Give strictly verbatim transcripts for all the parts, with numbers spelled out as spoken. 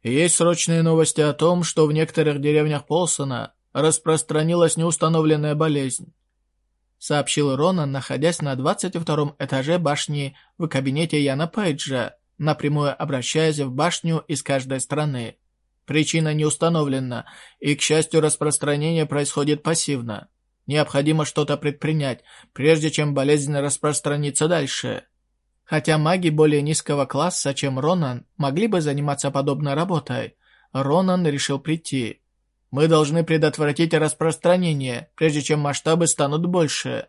Есть срочные новости о том, что в некоторых деревнях Полсона распространилась неустановленная болезнь», — сообщил Ронан, находясь на двадцать втором этаже башни в кабинете Яна Пейджа, напрямую обращаясь в башню из каждой страны. «Причина не установлена, и, к счастью, распространение происходит пассивно. Необходимо что-то предпринять, прежде чем болезнь распространится дальше». Хотя маги более низкого класса, чем Ронан, могли бы заниматься подобной работой, Ронан решил прийти. «Мы должны предотвратить распространение, прежде чем масштабы станут больше».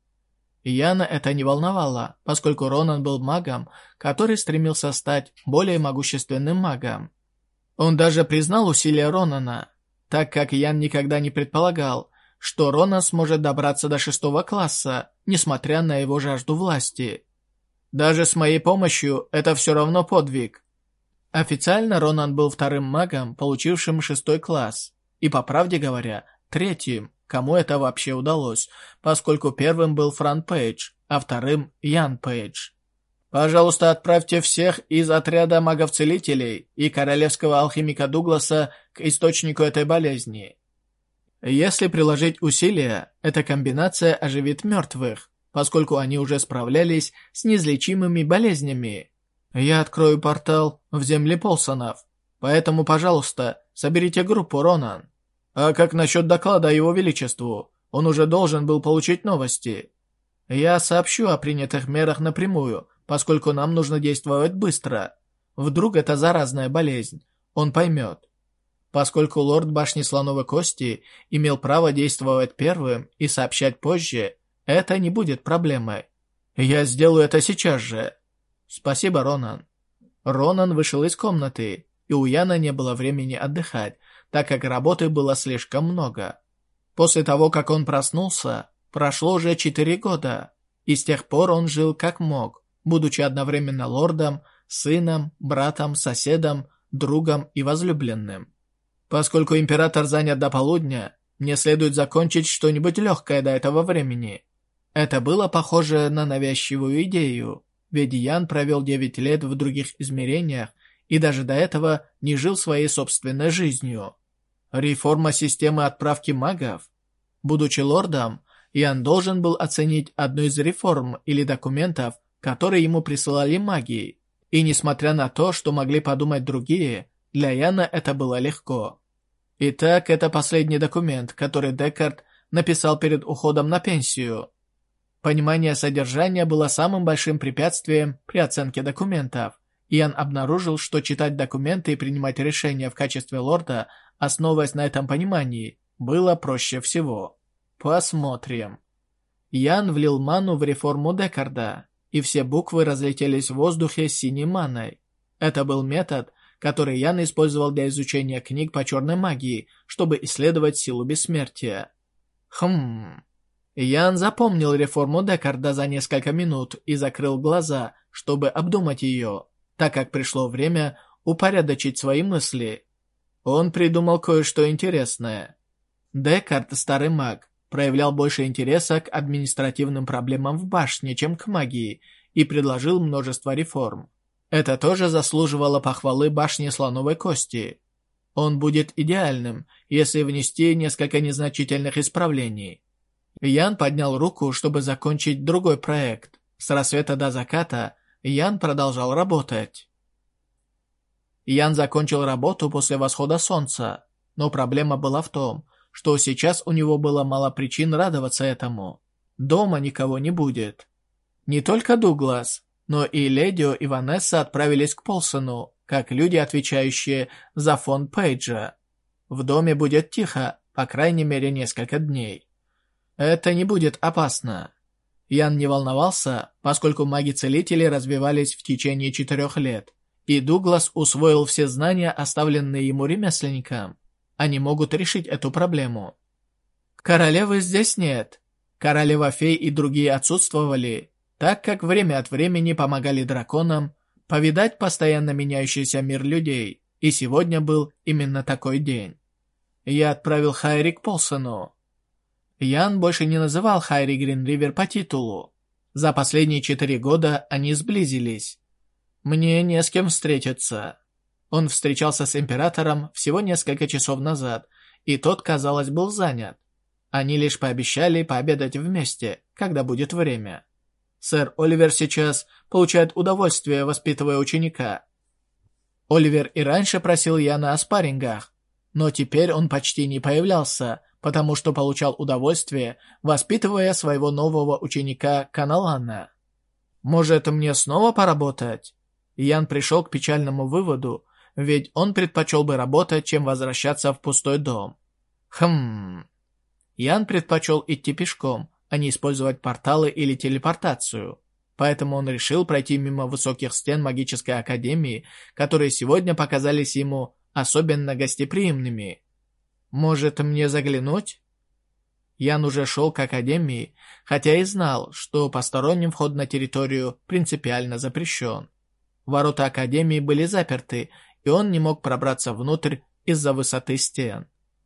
Яна это не волновало, поскольку Ронан был магом, который стремился стать более могущественным магом. Он даже признал усилия Ронана, так как Ян никогда не предполагал, что Ронан сможет добраться до шестого класса, несмотря на его жажду власти. «Даже с моей помощью это все равно подвиг». Официально Ронан был вторым магом, получившим шестой класс, и, по правде говоря, третьим, кому это вообще удалось, поскольку первым был Фран Пейдж, а вторым Ян Пейдж. «Пожалуйста, отправьте всех из отряда магов-целителей и королевского алхимика Дугласа к источнику этой болезни. Если приложить усилия, эта комбинация оживит мертвых, поскольку они уже справлялись с неизлечимыми болезнями. Я открою портал в земли Полсонов, поэтому, пожалуйста, соберите группу, Ронан. А как насчет доклада Его Величеству? Он уже должен был получить новости. Я сообщу о принятых мерах напрямую, поскольку нам нужно действовать быстро. Вдруг это заразная болезнь, он поймет. Поскольку лорд Башни Слоновой Кости имел право действовать первым и сообщать позже, это не будет проблемой. Я сделаю это сейчас же. Спасибо, Ронан. Ронан вышел из комнаты, и у Яна не было времени отдыхать, так как работы было слишком много. После того, как он проснулся, прошло уже четыре года, и с тех пор он жил как мог, будучи одновременно лордом, сыном, братом, соседом, другом и возлюбленным. Поскольку император занят до полудня, мне следует закончить что-нибудь легкое до этого времени. Это было похоже на навязчивую идею, ведь Ян провел девять лет в других измерениях и даже до этого не жил своей собственной жизнью. Реформа системы отправки магов? Будучи лордом, Ян должен был оценить одну из реформ или документов, которые ему присылали маги, и несмотря на то, что могли подумать другие, для Яна это было легко. Итак, это последний документ, который Декард написал перед уходом на пенсию. Понимание содержания было самым большим препятствием при оценке документов. Ян обнаружил, что читать документы и принимать решения в качестве лорда, основываясь на этом понимании, было проще всего. Посмотрим. Ян влил ману в реформу Декарда, и все буквы разлетелись в воздухе синей маной. Это был метод, который Ян использовал для изучения книг по черной магии, чтобы исследовать силу бессмертия. Хм... Ян запомнил реформу Декарда за несколько минут и закрыл глаза, чтобы обдумать ее, так как пришло время упорядочить свои мысли. Он придумал кое-что интересное. Декард, старый маг, проявлял больше интереса к административным проблемам в башне, чем к магии, и предложил множество реформ. Это тоже заслуживало похвалы башни Слоновой Кости. Он будет идеальным, если внести несколько незначительных исправлений. Ян поднял руку, чтобы закончить другой проект. С рассвета до заката Ян продолжал работать. Ян закончил работу после восхода солнца, но проблема была в том, что сейчас у него было мало причин радоваться этому. Дома никого не будет. Не только Дуглас, но и Ледио и Ванесса отправились к Полсону, как люди, отвечающие за фонд Пейджа. В доме будет тихо, по крайней мере, несколько дней. Это не будет опасно. Ян не волновался, поскольку маги-целители развивались в течение четырех лет, и Дуглас усвоил все знания, оставленные ему ремесленникам. Они могут решить эту проблему. Королевы здесь нет. Королева-фей и другие отсутствовали, так как время от времени помогали драконам повидать постоянно меняющийся мир людей, и сегодня был именно такой день. Я отправил Хайри к Полсону. Ян больше не называл Хайри Гринривер по титулу. За последние четыре года они сблизились. Мне не с кем встретиться. Он встречался с императором всего несколько часов назад, и тот, казалось, был занят. Они лишь пообещали пообедать вместе, когда будет время. Сэр Оливер сейчас получает удовольствие, воспитывая ученика. Оливер и раньше просил Яна о спаррингах, но теперь он почти не появлялся, потому что получал удовольствие, воспитывая своего нового ученика Каналана. «Может, мне снова поработать?» Ян пришел к печальному выводу, ведь он предпочел бы работать, чем возвращаться в пустой дом. Хм... Ян предпочел идти пешком, а не использовать порталы или телепортацию. Поэтому он решил пройти мимо высоких стен магической академии, которые сегодня показались ему особенно гостеприимными. «Может, мне заглянуть?» Ян уже шел к академии, хотя и знал, что посторонним вход на территорию принципиально запрещен. Ворота академии были заперты, и он не мог пробраться внутрь из-за высоты стен.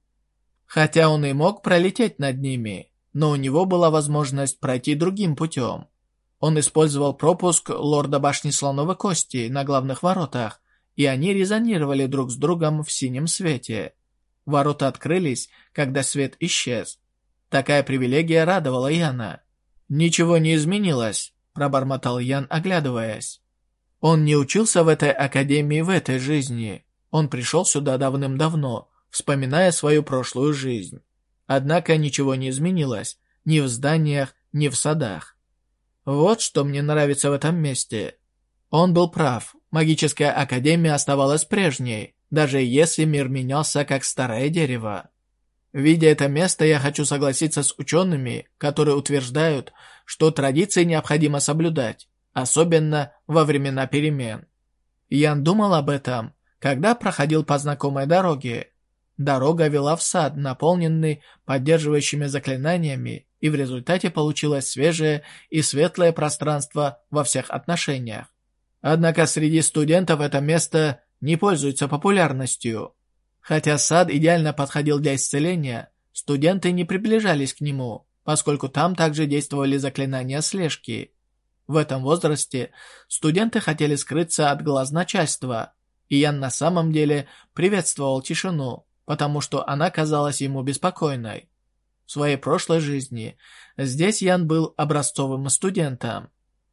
Хотя он и мог пролететь над ними, но у него была возможность пройти другим путем. Он использовал пропуск лорда башни Слоновой Кости на главных воротах, и они резонировали друг с другом в синем свете. Ворота открылись, когда свет исчез. Такая привилегия радовала Яна. «Ничего не изменилось», – пробормотал Ян, оглядываясь. Он не учился в этой академии в этой жизни. Он пришел сюда давным-давно, вспоминая свою прошлую жизнь. Однако ничего не изменилось ни в зданиях, ни в садах. Вот что мне нравится в этом месте. Он был прав, магическая академия оставалась прежней, даже если мир менялся как старое дерево. Видя это место, я хочу согласиться с учеными, которые утверждают, что традиции необходимо соблюдать, особенно во времена перемен. Ян думал об этом, когда проходил по знакомой дороге. Дорога вела в сад, наполненный поддерживающими заклинаниями, и в результате получилось свежее и светлое пространство во всех отношениях. Однако среди студентов это место не пользуется популярностью. Хотя сад идеально подходил для исцеления, студенты не приближались к нему, поскольку там также действовали заклинания слежки. В этом возрасте студенты хотели скрыться от глаз начальства, и Ян на самом деле приветствовал тишину, потому что она казалась ему беспокойной. В своей прошлой жизни здесь Ян был образцовым студентом.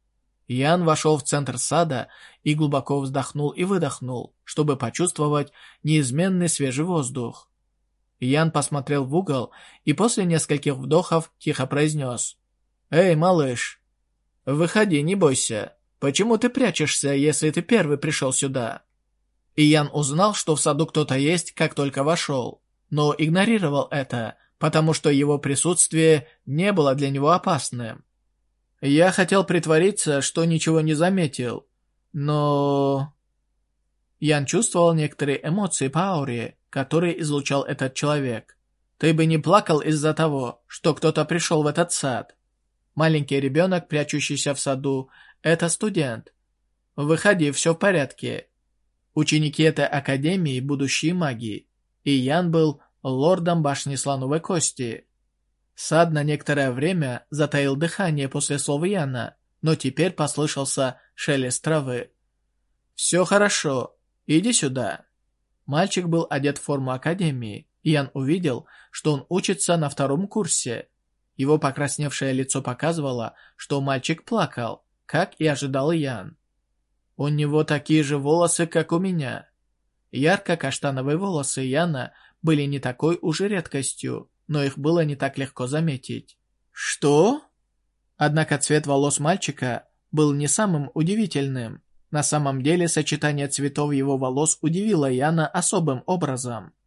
Ян вошел в центр сада и глубоко вздохнул и выдохнул, чтобы почувствовать неизменный свежий воздух. Ян посмотрел в угол и после нескольких вдохов тихо произнес: «Эй, малыш, выходи, не бойся. Почему ты прячешься, если ты первый пришел сюда?» И Ян узнал, что в саду кто-то есть, как только вошел, но игнорировал это, потому что его присутствие не было для него опасным. Я хотел притвориться, что ничего не заметил, но... Ян чувствовал некоторые эмоции по ауре, которые излучал этот человек. Ты бы не плакал из-за того, что кто-то пришел в этот сад. Маленький ребенок, прячущийся в саду, это студент. Выходи, все в порядке. Ученики этой академии – будущие маги, и Ян был лордом башни Слоновой Кости. Сад на некоторое время затаил дыхание после слов Яна, но теперь послышался шелест травы. «Все хорошо, иди сюда». Мальчик был одет в форму академии, и Ян увидел, что он учится на втором курсе. Его покрасневшее лицо показывало, что мальчик плакал, как и ожидал Ян. У него такие же волосы, как у меня. Ярко-каштановые волосы Яна были не такой уж и редкостью, но их было не так легко заметить. «Что?» Однако цвет волос мальчика был не самым удивительным. На самом деле сочетание цветов его волос удивило Яна особым образом.